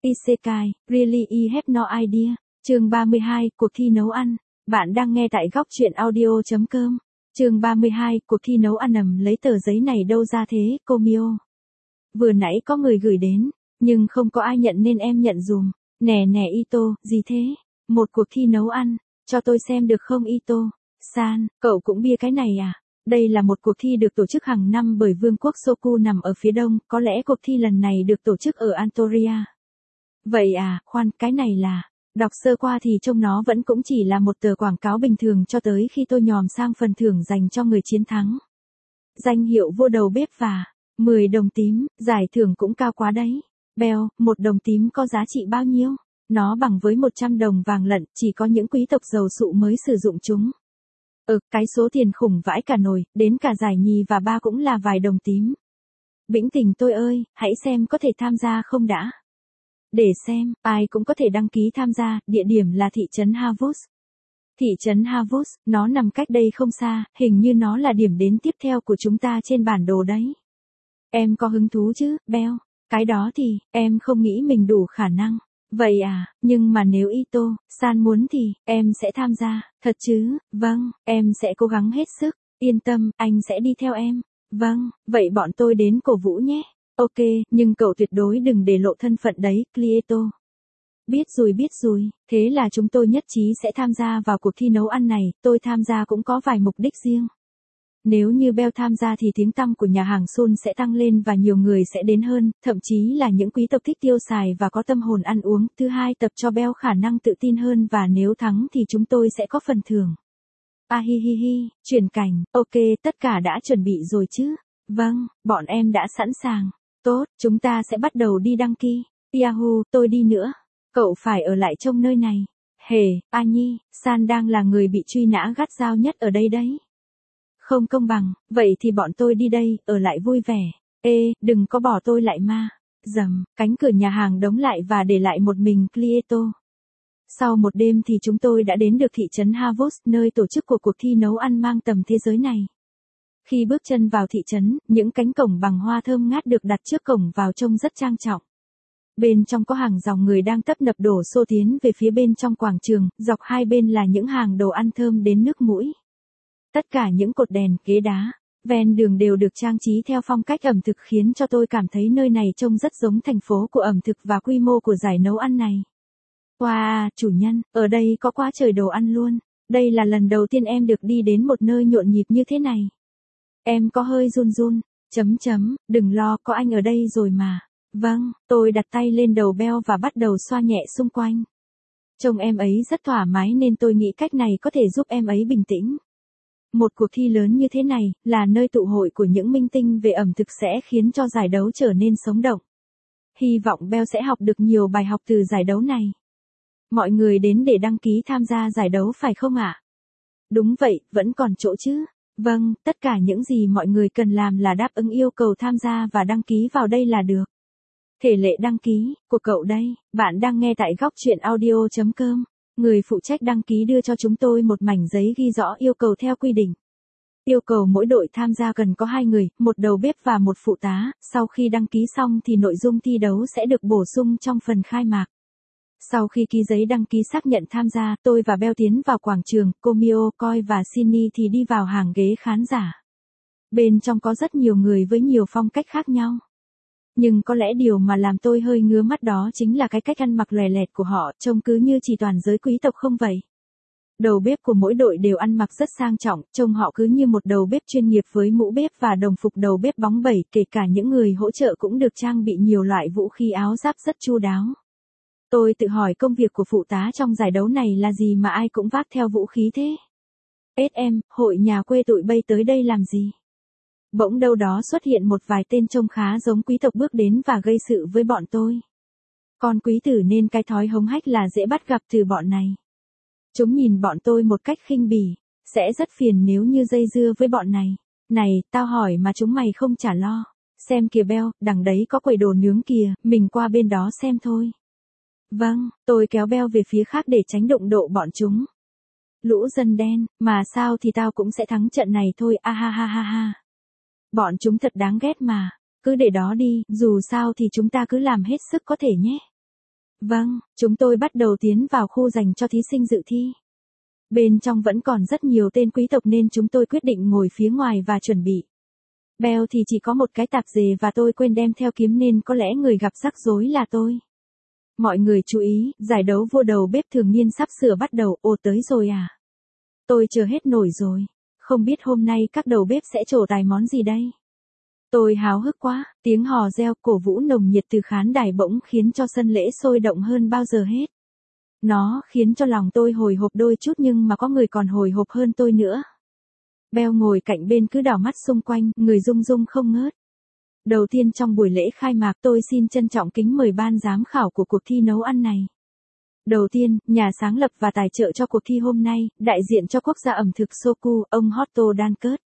Isekai, really I have no idea. Chương 32, cuộc thi nấu ăn. Bạn đang nghe tại góc truyện audio.com. Chương 32, cuộc thi nấu ăn. Lấy tờ giấy này đâu ra thế, cô Mio? Vừa nãy có người gửi đến, nhưng không có ai nhận nên em nhận dùm. Nè Ito, gì thế? Một cuộc thi nấu ăn, cho tôi xem được không Ito? San, cậu cũng bia cái này à? Đây là một cuộc thi được tổ chức hàng năm bởi Vương quốc Soku nằm ở phía đông, có lẽ cuộc thi lần này được tổ chức ở Antoria. Vậy à, khoan, cái này là... Đọc sơ qua thì trông nó vẫn cũng chỉ là một tờ quảng cáo bình thường cho tới khi tôi nhòm sang phần thưởng dành cho người chiến thắng. Danh hiệu vua đầu bếp và 10 đồng tím, giải thưởng cũng cao quá đấy. Beo, 1 đồng tím có giá trị bao nhiêu? Nó bằng với 100 đồng vàng lận, chỉ có những quý tộc giàu sụ mới sử dụng chúng. Cái số tiền khủng vãi cả nồi, đến cả giải nhì và ba cũng là vài đồng tím. Bĩnh tình tôi ơi, hãy xem có thể tham gia không đã. Để xem, ai cũng có thể đăng ký tham gia, địa điểm là thị trấn Havus. Thị trấn Havus, nó nằm cách đây không xa, hình như nó là điểm đến tiếp theo của chúng ta trên bản đồ đấy. Em có hứng thú chứ, Beo? Cái đó thì, em không nghĩ mình đủ khả năng. Vậy à, nhưng mà nếu Ito, San muốn thì, em sẽ tham gia, thật chứ? Vâng, em sẽ cố gắng hết sức, yên tâm, anh sẽ đi theo em. Vâng, vậy bọn tôi đến cổ vũ nhé. Ok, nhưng cậu tuyệt đối đừng để lộ thân phận đấy, Clieto. Biết rồi, thế là chúng tôi nhất trí sẽ tham gia vào cuộc thi nấu ăn này, tôi tham gia cũng có vài mục đích riêng. Nếu như Bell tham gia thì tiếng tăm của nhà hàng Sun sẽ tăng lên và nhiều người sẽ đến hơn, thậm chí là những quý tộc thích tiêu xài và có tâm hồn ăn uống. Thứ hai, tập cho Bell khả năng tự tin hơn và nếu thắng thì chúng tôi sẽ có phần thưởng. Ahihihi, chuyển cảnh, ok, tất cả đã chuẩn bị rồi chứ? Vâng, bọn em đã sẵn sàng. Tốt, chúng ta sẽ bắt đầu đi đăng ký. Yahoo, tôi đi nữa. Cậu phải ở lại trong nơi này. Hề, Anhi, San đang là người bị truy nã gắt gao nhất ở đây đấy. Không công bằng, vậy thì bọn tôi đi đây, ở lại vui vẻ. Ê, đừng có bỏ tôi lại ma. Dầm, cánh cửa nhà hàng đóng lại và để lại một mình Clieto. Sau một đêm thì chúng tôi đã đến được thị trấn Havus, nơi tổ chức của cuộc thi nấu ăn mang tầm thế giới này. Khi bước chân vào thị trấn, những cánh cổng bằng hoa thơm ngát được đặt trước cổng vào trông rất trang trọng. Bên trong có hàng dòng người đang tấp nập đổ xô tiến về phía bên trong quảng trường, dọc hai bên là những hàng đồ ăn thơm đến nước mũi. Tất cả những cột đèn, ghế đá, ven đường đều được trang trí theo phong cách ẩm thực khiến cho tôi cảm thấy nơi này trông rất giống thành phố của ẩm thực và quy mô của giải nấu ăn này. Wow, chủ nhân, ở đây có quá trời đồ ăn luôn. Đây là lần đầu tiên em được đi đến một nơi nhộn nhịp như thế này. Em có hơi run, đừng lo, có anh ở đây rồi mà. Vâng, tôi đặt tay lên đầu Bell và bắt đầu xoa nhẹ xung quanh. Trông em ấy rất thoải mái nên tôi nghĩ cách này có thể giúp em ấy bình tĩnh. Một cuộc thi lớn như thế này, là nơi tụ hội của những minh tinh về ẩm thực sẽ khiến cho giải đấu trở nên sống động. Hy vọng Bell sẽ học được nhiều bài học từ giải đấu này. Mọi người đến để đăng ký tham gia giải đấu phải không ạ? Đúng vậy, vẫn còn chỗ chứ? Vâng, tất cả những gì mọi người cần làm là đáp ứng yêu cầu tham gia và đăng ký vào đây là được. Thể lệ đăng ký của cậu đây, bạn đang nghe tại góc truyện audio.com. Người phụ trách đăng ký đưa cho chúng tôi một mảnh giấy ghi rõ yêu cầu theo quy định. Yêu cầu mỗi đội tham gia cần có 2 người, một đầu bếp và một phụ tá. Sau khi đăng ký xong thì nội dung thi đấu sẽ được bổ sung trong phần khai mạc. Sau khi ký giấy đăng ký xác nhận tham gia, tôi và Bell tiến vào quảng trường, Komio, Koi và Shinny thì đi vào hàng ghế khán giả. Bên trong có rất nhiều người với nhiều phong cách khác nhau. Nhưng có lẽ điều mà làm tôi hơi ngứa mắt đó chính là cái cách ăn mặc lòe lẹt của họ, trông cứ như chỉ toàn giới quý tộc không vậy. Đầu bếp của mỗi đội đều ăn mặc rất sang trọng, trông họ cứ như một đầu bếp chuyên nghiệp với mũ bếp và đồng phục đầu bếp bóng bẩy, kể cả những người hỗ trợ cũng được trang bị nhiều loại vũ khí áo giáp rất chu đáo. Tôi tự hỏi công việc của phụ tá trong giải đấu này là gì mà ai cũng vác theo vũ khí thế? SM, hội nhà quê tụi bay tới đây làm gì? Bỗng đâu đó xuất hiện một vài tên trông khá giống quý tộc bước đến và gây sự với bọn tôi. Con quý tử nên cái thói hống hách là dễ bắt gặp từ bọn này. Chúng nhìn bọn tôi một cách khinh bỉ, sẽ rất phiền nếu như dây dưa với bọn này. Này, tao hỏi mà chúng mày không trả lo. Xem kìa Bell, đằng đấy có quầy đồ nướng kìa, mình qua bên đó xem thôi. Vâng, tôi kéo Bell về phía khác để tránh đụng độ bọn chúng. Lũ dân đen, mà sao thì tao cũng sẽ thắng trận này thôi, ha. Bọn chúng thật đáng ghét mà, cứ để đó đi, dù sao thì chúng ta cứ làm hết sức có thể nhé. Vâng, chúng tôi bắt đầu tiến vào khu dành cho thí sinh dự thi. Bên trong vẫn còn rất nhiều tên quý tộc nên chúng tôi quyết định ngồi phía ngoài và chuẩn bị. Bell thì chỉ có một cái tạp dề và tôi quên đem theo kiếm nên có lẽ người gặp rắc rối là tôi. Mọi người chú ý, giải đấu vua đầu bếp thường niên sắp sửa bắt đầu. Ồ, tới rồi à? Tôi chờ hết nổi rồi. Không biết hôm nay các đầu bếp sẽ trổ tài món gì đây? Tôi háo hức quá, tiếng hò reo cổ vũ nồng nhiệt từ khán đài bỗng khiến cho sân lễ sôi động hơn bao giờ hết. Nó khiến cho lòng tôi hồi hộp đôi chút nhưng mà có người còn hồi hộp hơn tôi nữa. Bell ngồi cạnh bên cứ đảo mắt xung quanh, người rung rung không ngớt. Đầu tiên trong buổi lễ khai mạc tôi xin trân trọng kính mời ban giám khảo của cuộc thi nấu ăn này. Đầu tiên, nhà sáng lập và tài trợ cho cuộc thi hôm nay, đại diện cho quốc gia ẩm thực Soku, ông Otto Dankert.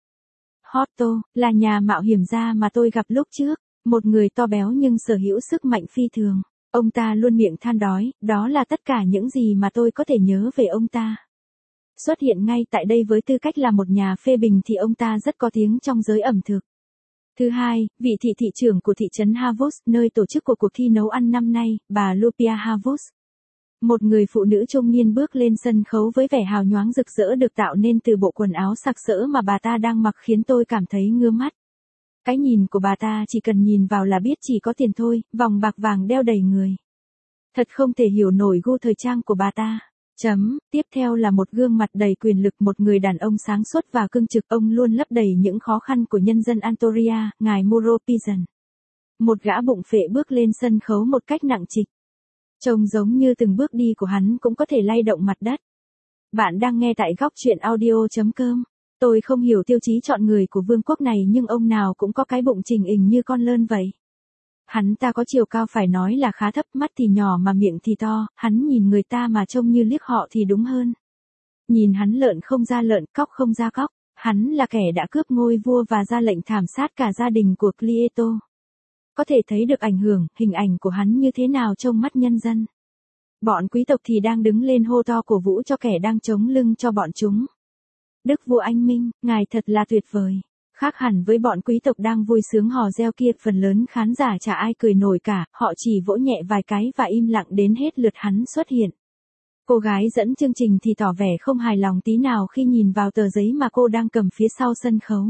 Otto, là nhà mạo hiểm gia mà tôi gặp lúc trước, một người to béo nhưng sở hữu sức mạnh phi thường. Ông ta luôn miệng than đói, đó là tất cả những gì mà tôi có thể nhớ về ông ta. Xuất hiện ngay tại đây với tư cách là một nhà phê bình thì ông ta rất có tiếng trong giới ẩm thực. Thứ hai, vị thị trưởng của thị trấn Havos, nơi tổ chức của cuộc thi nấu ăn năm nay, bà Lupia Havos. Một người phụ nữ trung niên bước lên sân khấu với vẻ hào nhoáng rực rỡ được tạo nên từ bộ quần áo sặc sỡ mà bà ta đang mặc khiến tôi cảm thấy ngứa mắt. Cái nhìn của bà ta chỉ cần nhìn vào là biết chỉ có tiền thôi, vòng bạc vàng đeo đầy người. Thật không thể hiểu nổi gu thời trang của bà ta. Tiếp theo là một gương mặt đầy quyền lực, một người đàn ông sáng suốt và cương trực, ông luôn lấp đầy những khó khăn của nhân dân Antoria, ngài Muro Pisan. Một gã bụng phệ bước lên sân khấu một cách nặng trịch. Trông giống như từng bước đi của hắn cũng có thể lay động mặt đất. Bạn đang nghe tại góc truyện audio.com. Tôi không hiểu tiêu chí chọn người của vương quốc này nhưng ông nào cũng có cái bụng trình hình như con lợn vậy. Hắn ta có chiều cao phải nói là khá thấp, mắt thì nhỏ mà miệng thì to, hắn nhìn người ta mà trông như liếc họ thì đúng hơn. Nhìn hắn lợn không ra lợn, cóc không ra cóc, hắn là kẻ đã cướp ngôi vua và ra lệnh thảm sát cả gia đình của Clieto. Có thể thấy được ảnh hưởng, hình ảnh của hắn như thế nào trong mắt nhân dân. Bọn quý tộc thì đang đứng lên hô to cổ vũ cho kẻ đang chống lưng cho bọn chúng. Đức vua anh minh, ngài thật là tuyệt vời. Khác hẳn với bọn quý tộc đang vui sướng hò reo kia, phần lớn khán giả chả ai cười nổi cả, họ chỉ vỗ nhẹ vài cái và im lặng đến hết lượt hắn xuất hiện. Cô gái dẫn chương trình thì tỏ vẻ không hài lòng tí nào khi nhìn vào tờ giấy mà cô đang cầm phía sau sân khấu.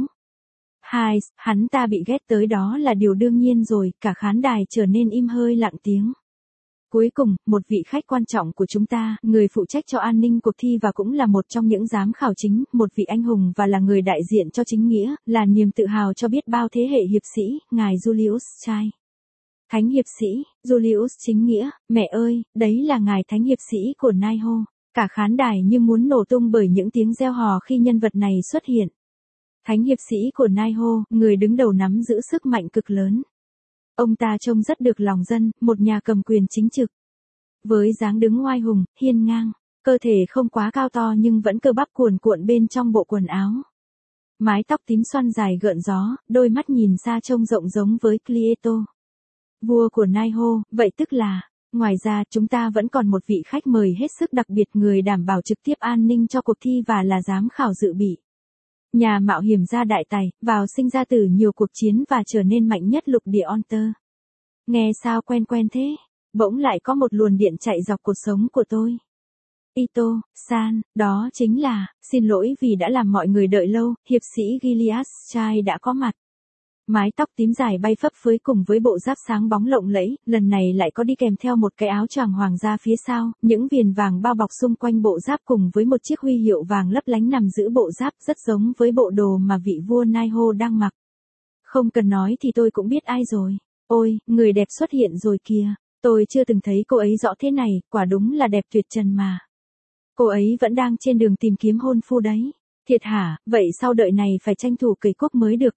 Hắn ta bị ghét tới đó là điều đương nhiên rồi, cả khán đài trở nên im hơi lặng tiếng. Cuối cùng, một vị khách quan trọng của chúng ta, người phụ trách cho an ninh cuộc thi và cũng là một trong những giám khảo chính, một vị anh hùng và là người đại diện cho chính nghĩa, là niềm tự hào cho biết bao thế hệ hiệp sĩ, ngài Julius Caesar. Thánh hiệp sĩ, Julius chính nghĩa, mẹ ơi, đấy là ngài thánh hiệp sĩ của Naiho. Cả khán đài như muốn nổ tung bởi những tiếng reo hò khi nhân vật này xuất hiện. Thánh hiệp sĩ của Naiho, người đứng đầu nắm giữ sức mạnh cực lớn. Ông ta trông rất được lòng dân, một nhà cầm quyền chính trực. Với dáng đứng oai hùng, hiên ngang, cơ thể không quá cao to nhưng vẫn cơ bắp cuồn cuộn bên trong bộ quần áo. Mái tóc tím xoăn dài gợn gió, đôi mắt nhìn xa trông rộng giống với Clieto. Vua của Naiho, vậy tức là, ngoài ra chúng ta vẫn còn một vị khách mời hết sức đặc biệt, người đảm bảo trực tiếp an ninh cho cuộc thi và là giám khảo dự bị. Nhà mạo hiểm gia đại tài, vào sinh ra từ nhiều cuộc chiến và trở nên mạnh nhất lục địa Onter. Nghe sao quen quen thế? Bỗng lại có một luồng điện chạy dọc cuộc sống của tôi. Ito-san, đó chính là, xin lỗi vì đã làm mọi người đợi lâu, hiệp sĩ Gilead Caesar đã có mặt. Mái tóc tím dài bay phấp phới cùng với bộ giáp sáng bóng lộng lẫy, lần này lại có đi kèm theo một cái áo choàng hoàng gia phía sau, những viền vàng bao bọc xung quanh bộ giáp cùng với một chiếc huy hiệu vàng lấp lánh nằm giữa bộ giáp, rất giống với bộ đồ mà vị vua Naiho đang mặc. Không cần nói thì tôi cũng biết ai rồi. Ôi, người đẹp xuất hiện rồi kìa. Tôi chưa từng thấy cô ấy rõ thế này, quả đúng là đẹp tuyệt trần mà. Cô ấy vẫn đang trên đường tìm kiếm hôn phu đấy. Thiệt hả, vậy sau đợi này phải tranh thủ cầy quốc mới được.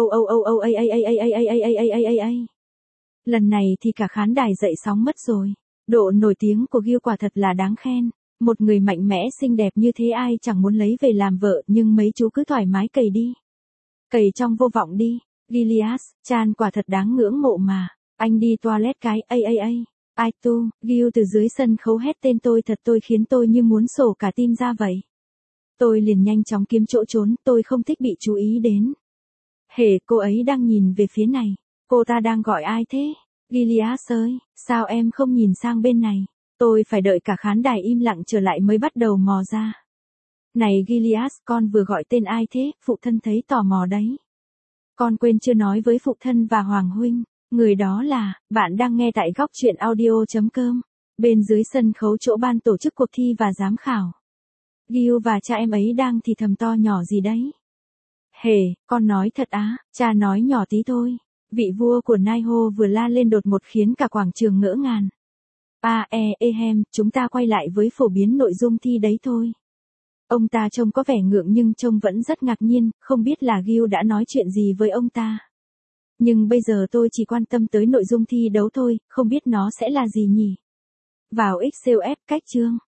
Lần này thì cả khán đài dậy sóng mất rồi. Độ nổi tiếng của Gil quả thật là đáng khen. Một người mạnh mẽ xinh đẹp như thế ai chẳng muốn lấy về làm vợ, nhưng mấy chú cứ thoải mái cầy đi. Cầy trong vô vọng đi. Gilead, Chan quả thật đáng ngưỡng mộ mà. Anh đi toilet cái, ai tu, Gil từ dưới sân khấu hét tên tôi thật, tôi khiến tôi như muốn sổ cả tim ra vậy. Tôi liền nhanh chóng kiếm chỗ trốn, tôi không thích bị chú ý đến. Hề, cô ấy đang nhìn về phía này. Cô ta đang gọi ai thế? Gilead ơi, sao em không nhìn sang bên này? Tôi phải đợi cả khán đài im lặng trở lại mới bắt đầu mò ra. Này Gilead, con vừa gọi tên ai thế? Phụ thân thấy tò mò đấy. Con quên chưa nói với phụ thân và Hoàng huynh. Người đó là, bạn đang nghe tại góc truyện audio.com. Bên dưới sân khấu chỗ ban tổ chức cuộc thi và giám khảo. Gil và cha em ấy đang thì thầm to nhỏ gì đấy? Hề, con nói thật á, cha nói nhỏ tí thôi. Vị vua của Naiho vừa la lên đột ngột khiến cả quảng trường ngỡ ngàng. Chúng ta quay lại với phổ biến nội dung thi đấy thôi. Ông ta trông có vẻ ngượng nhưng trông vẫn rất ngạc nhiên, không biết là Gil đã nói chuyện gì với ông ta. Nhưng bây giờ tôi chỉ quan tâm tới nội dung thi đấu thôi, không biết nó sẽ là gì nhỉ? Vào XLS cách chương.